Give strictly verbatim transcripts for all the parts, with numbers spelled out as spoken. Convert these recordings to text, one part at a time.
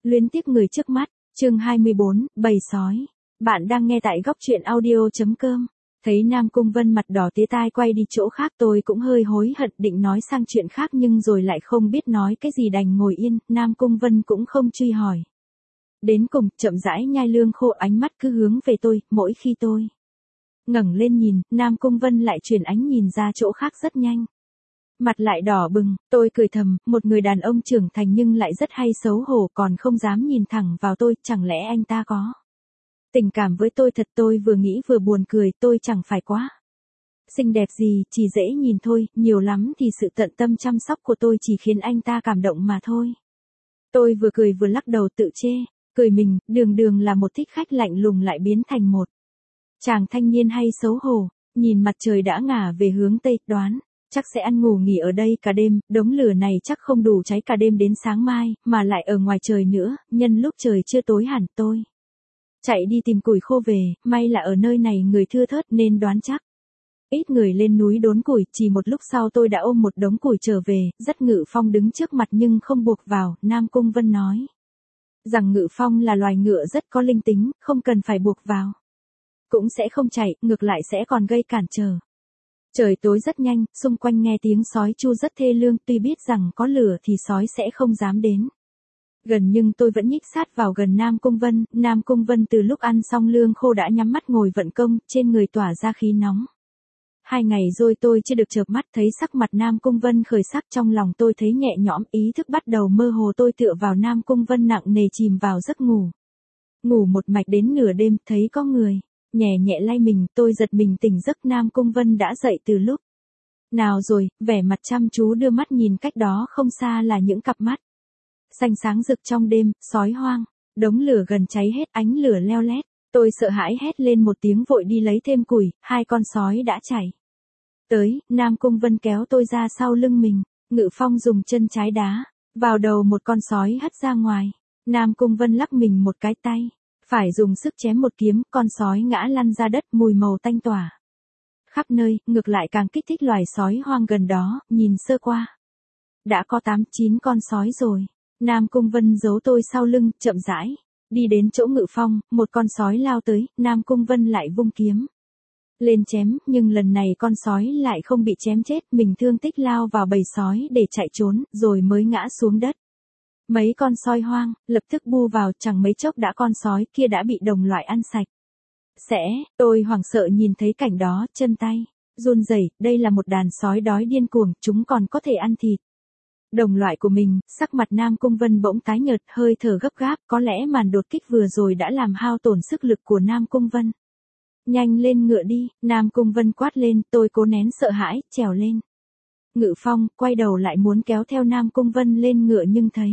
Luyến tiếc người trước mắt, chương hai mươi bốn, bầy sói. Bạn đang nghe tại góc truyện audio.com. Thấy Nam Cung Vân mặt đỏ tía tai quay đi chỗ khác, tôi cũng hơi hối hận định nói sang chuyện khác nhưng rồi lại không biết nói cái gì đành ngồi yên, Nam Cung Vân cũng không truy hỏi. Đến cùng, chậm rãi nhai lương khô, ánh mắt cứ hướng về tôi, mỗi khi tôi ngẩng lên nhìn, Nam Cung Vân lại chuyển ánh nhìn ra chỗ khác rất nhanh. Mặt lại đỏ bừng, tôi cười thầm, một người đàn ông trưởng thành nhưng lại rất hay xấu hổ còn không dám nhìn thẳng vào tôi, chẳng lẽ anh ta có tình cảm với tôi thật. Tôi vừa nghĩ vừa buồn cười, tôi chẳng phải quá xinh đẹp gì, chỉ dễ nhìn thôi, nhiều lắm thì sự tận tâm chăm sóc của tôi chỉ khiến anh ta cảm động mà thôi. Tôi vừa cười vừa lắc đầu tự chê, cười mình, đường đường là một thích khách lạnh lùng lại biến thành một chàng thanh niên hay xấu hổ. Nhìn mặt trời đã ngả về hướng tây, đoán chắc sẽ ăn ngủ nghỉ ở đây cả đêm, đống lửa này chắc không đủ cháy cả đêm đến sáng mai, mà lại ở ngoài trời nữa, nhân lúc trời chưa tối hẳn tôi chạy đi tìm củi khô về, may là ở nơi này người thưa thớt nên đoán chắc ít người lên núi đốn củi. Chỉ một lúc sau tôi đã ôm một đống củi trở về, dắt Ngự Phong đứng trước mặt nhưng không buộc vào. Nam Cung Vân nói rằng Ngự Phong là loài ngựa rất có linh tính, không cần phải buộc vào, cũng sẽ không chạy, ngược lại sẽ còn gây cản trở. Trời tối rất nhanh, xung quanh nghe tiếng sói chu rất thê lương, tuy biết rằng có lửa thì sói sẽ không dám đến gần nhưng tôi vẫn nhích sát vào gần Nam Cung Vân. Nam Cung Vân từ lúc ăn xong lương khô đã nhắm mắt ngồi vận công, trên người tỏa ra khí nóng. Hai ngày rồi tôi chưa được chợp mắt, thấy sắc mặt Nam Cung Vân khởi sắc, trong lòng tôi thấy nhẹ nhõm, ý thức bắt đầu mơ hồ. Tôi tựa vào Nam Cung Vân nặng nề chìm vào giấc ngủ. Ngủ một mạch đến nửa đêm, thấy có người nhẹ nhẹ lay mình, tôi giật mình tỉnh giấc. Nam Cung Vân đã dậy từ lúc nào rồi, vẻ mặt chăm chú đưa mắt nhìn, cách đó không xa là những cặp mắt xanh sáng rực trong đêm. Sói hoang, đống lửa gần cháy hết, ánh lửa leo lét. Tôi sợ hãi hét lên một tiếng vội đi lấy thêm củi, hai con sói đã chạy tới. Nam Cung Vân kéo tôi ra sau lưng mình, Ngự Phong dùng chân trái đá vào đầu một con sói hất ra ngoài. Nam Cung Vân lắc mình một cái, tay phải dùng sức chém một kiếm, con sói ngã lăn ra đất, mùi màu tanh tỏa khắp nơi, ngược lại càng kích thích loài sói hoang gần đó. Nhìn sơ qua đã có tám chín con sói rồi. Nam Cung Vân giấu tôi sau lưng, chậm rãi đi đến chỗ Ngự Phong, một con sói lao tới, Nam Cung Vân lại vung kiếm lên chém, nhưng lần này con sói lại không bị chém chết, mình thương tích lao vào bầy sói để chạy trốn, rồi mới ngã xuống đất. Mấy con sói hoang lập tức bu vào, chẳng mấy chốc đã con sói kia đã bị đồng loại ăn sạch sẽ. Tôi hoảng sợ nhìn thấy cảnh đó, chân tay run rẩy, đây là một đàn sói đói điên cuồng, chúng còn có thể ăn thịt đồng loại của mình. Sắc mặt Nam Cung Vân bỗng tái nhợt, hơi thở gấp gáp, có lẽ màn đột kích vừa rồi đã làm hao tổn sức lực của Nam Cung Vân. Nhanh lên ngựa đi, Nam Cung Vân quát lên. Tôi cố nén sợ hãi, trèo lên Ngự Phong, quay đầu lại muốn kéo theo Nam Cung Vân lên ngựa nhưng thấy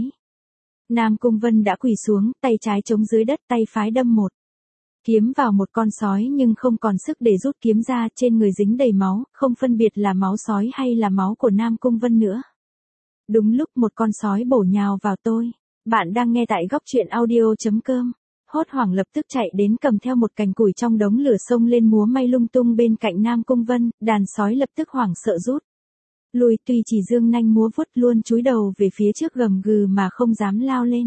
Nam Cung Vân đã quỳ xuống, tay trái chống dưới đất, tay phải đâm một kiếm vào một con sói nhưng không còn sức để rút kiếm ra, trên người dính đầy máu, không phân biệt là máu sói hay là máu của Nam Cung Vân nữa. Đúng lúc một con sói bổ nhào vào tôi. Bạn đang nghe tại góc truyện audio.com. Hốt hoảng lập tức chạy đến, cầm theo một cành củi trong đống lửa xông lên múa may lung tung bên cạnh Nam Cung Vân. Đàn sói lập tức hoảng sợ rút lui, tuy chỉ dương nanh múa vuốt, luôn chúi đầu về phía trước gầm gừ mà không dám lao lên.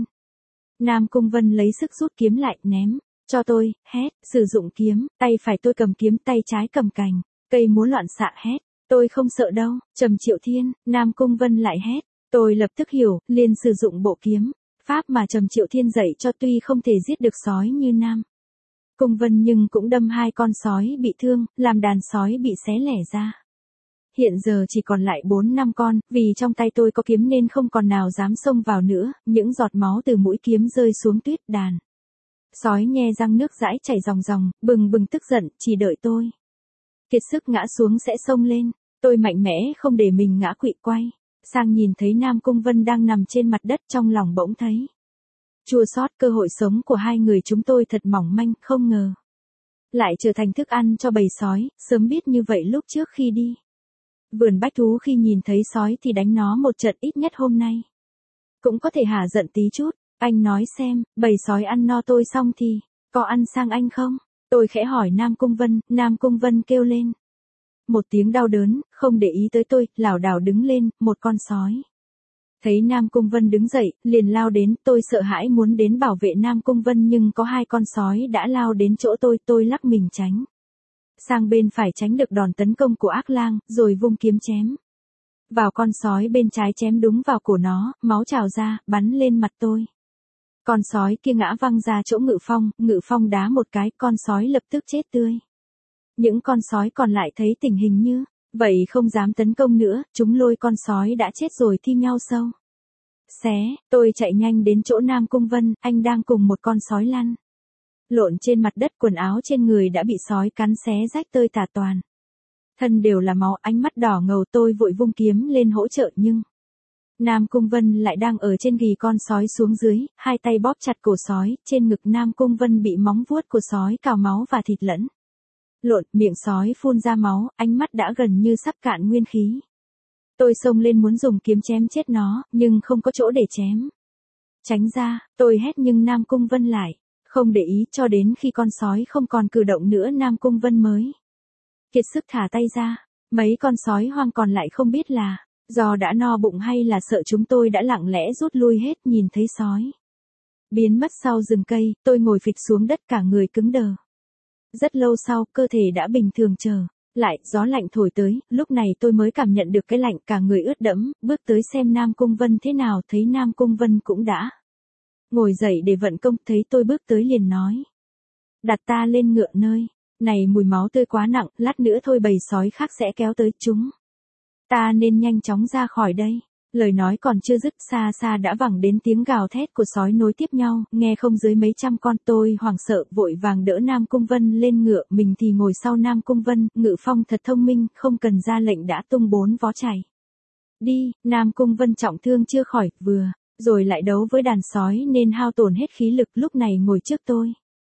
Nam Cung Vân lấy sức rút kiếm lại, ném cho tôi, hét, sử dụng kiếm, tay phải tôi cầm kiếm, tay trái cầm cành cây múa loạn xạ, hét, tôi không sợ đâu, Trầm Triệu Thiên. Nam Cung Vân lại hét. Tôi lập tức hiểu, liền sử dụng bộ kiếm pháp mà Trầm Triệu Thiên dạy cho, tuy không thể giết được sói như Nam Cung Vân nhưng cũng đâm hai con sói bị thương, làm đàn sói bị xé lẻ ra. Hiện giờ chỉ còn lại bốn năm con, vì trong tay tôi có kiếm nên không còn nào dám xông vào nữa, những giọt máu từ mũi kiếm rơi xuống tuyết. Đàn sói nhe răng nước dãi chảy ròng ròng, bừng bừng tức giận, chỉ đợi tôi kiệt sức ngã xuống sẽ xông lên. Tôi mạnh mẽ không để mình ngã quỵ, quay sang nhìn thấy Nam Cung Vân đang nằm trên mặt đất, trong lòng bỗng thấy chua xót. Cơ hội sống của hai người chúng tôi thật mỏng manh, không ngờ lại trở thành thức ăn cho bầy sói. Sớm biết như vậy lúc trước khi đi vườn bách thú, khi nhìn thấy sói thì đánh nó một trận, ít nhất hôm nay cũng có thể hả giận tí chút. Anh nói xem, bầy sói ăn no tôi xong thì có ăn sang anh không? Tôi khẽ hỏi Nam Cung Vân. Nam Cung Vân kêu lên một tiếng đau đớn, không để ý tới tôi, lảo đảo đứng lên. Một con sói Thấy Nam Cung Vân đứng dậy, liền lao đến, tôi sợ hãi muốn đến bảo vệ Nam Cung Vân nhưng có hai con sói đã lao đến chỗ tôi, tôi lắc mình tránh. Sang bên phải tránh được đòn tấn công của ác lang, rồi vung kiếm chém. Vào con sói bên trái chém đúng vào cổ nó, máu trào ra, bắn lên mặt tôi. Con sói kia ngã văng ra chỗ Ngự Phong, Ngự Phong đá một cái, con sói lập tức chết tươi. Những con sói còn lại thấy tình hình như vậy không dám tấn công nữa, chúng lôi con sói đã chết rồi thi nhau sâu. Xé, tôi chạy nhanh đến chỗ Nam Cung Vân, anh đang cùng một con sói lăn lộn trên mặt đất, quần áo trên người đã bị sói cắn xé rách tơi tả toàn. Thân đều là máu, ánh mắt đỏ ngầu, tôi vội vung kiếm lên hỗ trợ nhưng Nam Cung Vân lại đang ở trên ghi con sói xuống dưới, hai tay bóp chặt cổ sói, trên ngực Nam Cung Vân bị móng vuốt của sói cào máu và thịt lẫn lộn, miệng sói phun ra máu, ánh mắt đã gần như sắp cạn nguyên khí. Tôi xông lên muốn dùng kiếm chém chết nó, nhưng không có chỗ để chém. Tránh ra, tôi hét nhưng Nam Cung Vân lại không để ý, cho đến khi con sói không còn cử động nữa Nam Cung Vân mới kiệt sức thả tay ra. Mấy con sói hoang còn lại không biết là do đã no bụng hay là sợ chúng tôi đã lặng lẽ rút lui hết, nhìn thấy sói biến mất sau rừng cây, tôi ngồi phịch xuống đất cả người cứng đờ. Rất lâu sau, cơ thể đã bình thường trở lại, gió lạnh thổi tới, lúc này tôi mới cảm nhận được cái lạnh, cả người ướt đẫm, bước tới xem Nam Cung Vân thế nào, thấy Nam Cung Vân cũng đã ngồi dậy để vận công, thấy tôi bước tới liền nói. Đặt ta lên ngựa nơi này, mùi máu tươi quá nặng, lát nữa thôi bầy sói khác sẽ kéo tới chúng. Ta nên nhanh chóng ra khỏi đây. Lời nói còn chưa dứt, xa xa đã vẳng đến tiếng gào thét của sói nối tiếp nhau, nghe không dưới mấy trăm con. Tôi hoảng sợ, vội vàng đỡ Nam Cung Vân lên ngựa, mình thì ngồi sau Nam Cung Vân. Ngự Phong thật thông minh, không cần ra lệnh đã tung bốn vó chạy đi. Nam Cung Vân trọng thương chưa khỏi, vừa rồi lại đấu với đàn sói nên hao tổn hết khí lực, lúc này ngồi trước tôi.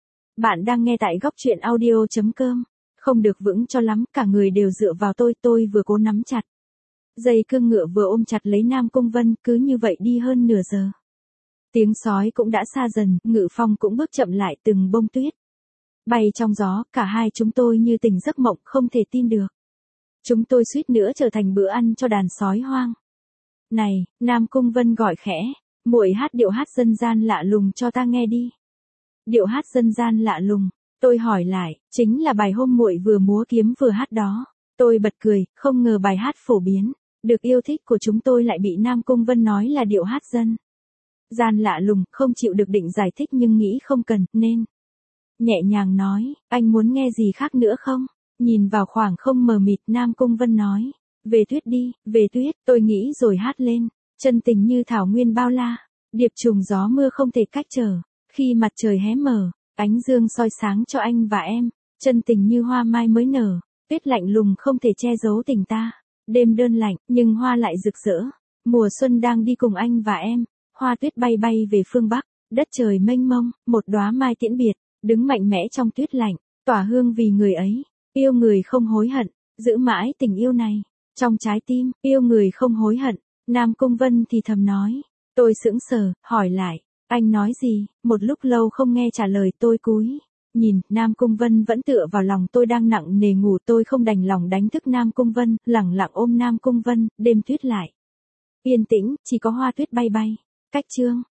Bạn đang nghe tại góc truyện audio chấm com. Không được vững cho lắm, cả người đều dựa vào tôi, tôi vừa cố nắm chặt dây cương ngựa vừa ôm chặt lấy Nam Cung Vân, cứ như vậy đi hơn nửa giờ. Tiếng sói cũng đã xa dần, Ngự Phong cũng bước chậm lại, từng bông tuyết bay trong gió, cả hai chúng tôi như tỉnh giấc mộng, không thể tin được. Chúng tôi suýt nữa trở thành bữa ăn cho đàn sói hoang. Này, Nam Cung Vân gọi khẽ, muội hát điệu hát dân gian lạ lùng cho ta nghe đi. Điệu hát dân gian lạ lùng, tôi hỏi lại, chính là bài hôm muội vừa múa kiếm vừa hát đó. Tôi bật cười, không ngờ bài hát phổ biến được yêu thích của chúng tôi lại bị Nam Cung Vân nói là điệu hát dân gian lạ lùng, không chịu được định giải thích nhưng nghĩ không cần, nên nhẹ nhàng nói, anh muốn nghe gì khác nữa không? Nhìn vào khoảng không mờ mịt, Nam Cung Vân nói, về tuyết đi, về tuyết. Tôi nghĩ rồi hát lên, chân tình như thảo nguyên bao la, điệp trùng gió mưa không thể cách trở. Khi mặt trời hé mở, ánh dương soi sáng cho anh và em, chân tình như hoa mai mới nở, tuyết lạnh lùng không thể che giấu tình ta. Đêm đơn lạnh, nhưng hoa lại rực rỡ. Mùa xuân đang đi cùng anh và em, hoa tuyết bay bay về phương Bắc, đất trời mênh mông, một đóa mai tiễn biệt, đứng mạnh mẽ trong tuyết lạnh, tỏa hương vì người ấy, yêu người không hối hận, giữ mãi tình yêu này trong trái tim, yêu người không hối hận. Nam Cung Vân thì thầm nói, tôi sững sờ, hỏi lại, anh nói gì? Một lúc lâu không nghe trả lời, tôi cúi nhìn, Nam Cung Vân vẫn tựa vào lòng tôi đang nặng nề ngủ, tôi không đành lòng đánh thức Nam Cung Vân, lẳng lặng ôm Nam Cung Vân, đêm tuyết lại yên tĩnh, chỉ có hoa tuyết bay bay. Cách chương